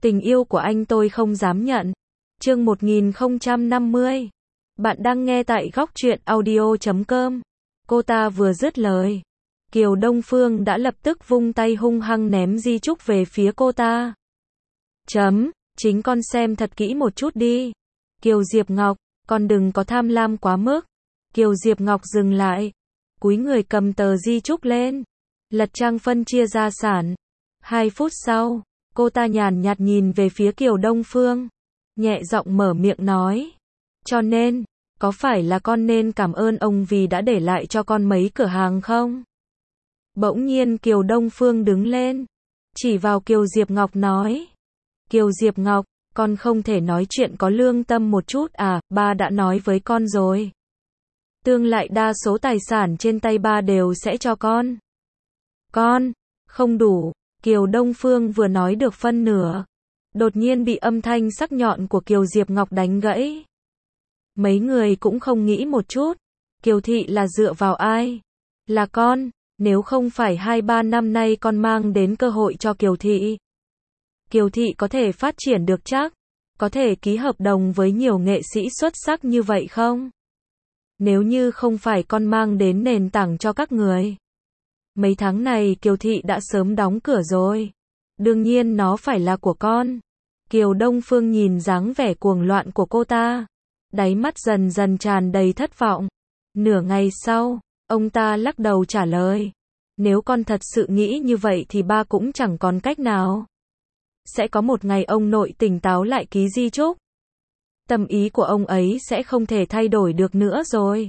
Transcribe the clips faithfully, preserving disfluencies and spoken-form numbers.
Tình yêu của anh tôi không dám nhận. Chương một nghìn không trăm năm mươi. Bạn đang nghe tại góc truyện audio chấm com. Cô ta vừa dứt lời, Kiều Đông Phương đã lập tức vung tay hung hăng ném di chúc về phía cô ta. Chấm, chính con xem thật kỹ một chút đi. Kiều Diệp Ngọc, con đừng có tham lam quá mức. Kiều Diệp Ngọc dừng lại, cúi người cầm tờ di chúc lên, lật trang phân chia gia sản. Hai phút sau, cô ta nhàn nhạt nhìn về phía Kiều Đông Phương, nhẹ giọng mở miệng nói. Cho nên, có phải là con nên cảm ơn ông vì đã để lại cho con mấy cửa hàng không? Bỗng nhiên Kiều Đông Phương đứng lên, chỉ vào Kiều Diệp Ngọc nói. Kiều Diệp Ngọc, con không thể nói chuyện có lương tâm một chút à, ba đã nói với con rồi. Tương lai đa số tài sản trên tay ba đều sẽ cho con. Con, không đủ, Kiều Đông Phương vừa nói được phân nửa, đột nhiên bị âm thanh sắc nhọn của Kiều Diệp Ngọc đánh gãy. Mấy người cũng không nghĩ một chút, Kiều Thị là dựa vào ai? Là con, nếu không phải hai ba năm nay con mang đến cơ hội cho Kiều Thị. Kiều Thị có thể phát triển được chắc, có thể ký hợp đồng với nhiều nghệ sĩ xuất sắc như vậy không? Nếu như không phải con mang đến nền tảng cho các người. Mấy tháng này Kiều Thị đã sớm đóng cửa rồi. Đương nhiên nó phải là của con. Kiều Đông Phương nhìn dáng vẻ cuồng loạn của cô ta, đáy mắt dần dần tràn đầy thất vọng. Nửa ngày sau, ông ta lắc đầu trả lời. Nếu con thật sự nghĩ như vậy thì ba cũng chẳng còn cách nào. Sẽ có một ngày ông nội tỉnh táo lại ký di chúc. Tâm ý của ông ấy sẽ không thể thay đổi được nữa rồi.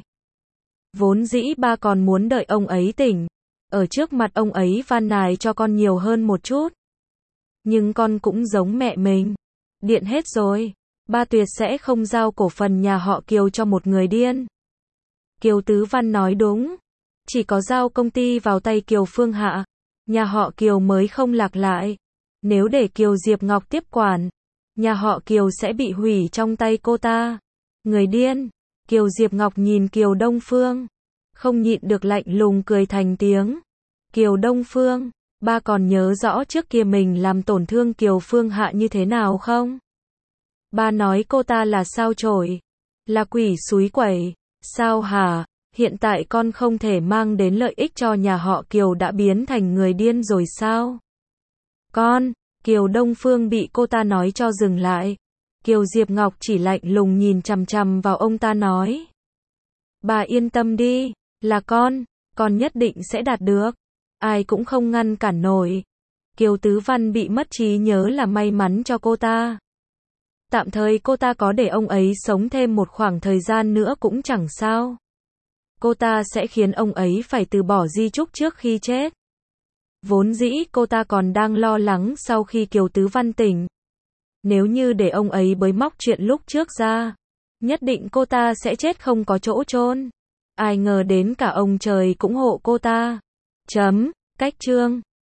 Vốn dĩ ba còn muốn đợi ông ấy tỉnh, ở trước mặt ông ấy van nài cho con nhiều hơn một chút. Nhưng con cũng giống mẹ mình. Điện hết rồi, ba tuyệt sẽ không giao cổ phần nhà họ Kiều cho một người điên. Kiều Tứ Văn nói đúng. Chỉ có giao công ty vào tay Kiều Phương Hạ, nhà họ Kiều mới không lạc lại. Nếu để Kiều Diệp Ngọc tiếp quản, nhà họ Kiều sẽ bị hủy trong tay cô ta. Người điên. Kiều Diệp Ngọc nhìn Kiều Đông Phương, không nhịn được lạnh lùng cười thành tiếng. Kiều Đông Phương, ba còn nhớ rõ trước kia mình làm tổn thương Kiều Phương Hạ như thế nào không? Ba nói cô ta là sao chổi, là quỷ xúi quẩy. Sao hả? Hiện tại con không thể mang đến lợi ích cho nhà họ Kiều đã biến thành người điên rồi sao? Con, Kiều Đông Phương bị cô ta nói cho dừng lại. Kiều Diệp Ngọc chỉ lạnh lùng nhìn chằm chằm vào ông ta nói. Bà yên tâm đi, là con, con nhất định sẽ đạt được. Ai cũng không ngăn cản nổi. Kiều Tứ Văn bị mất trí nhớ là may mắn cho cô ta. Tạm thời cô ta có để ông ấy sống thêm một khoảng thời gian nữa cũng chẳng sao. Cô ta sẽ khiến ông ấy phải từ bỏ di chúc trước khi chết. Vốn dĩ cô ta còn đang lo lắng sau khi Kiều Tứ Văn tỉnh. Nếu như để ông ấy bới móc chuyện lúc trước ra, nhất định cô ta sẽ chết không có chỗ chôn. Ai ngờ đến cả ông trời cũng hộ cô ta. Chấm, cách chương.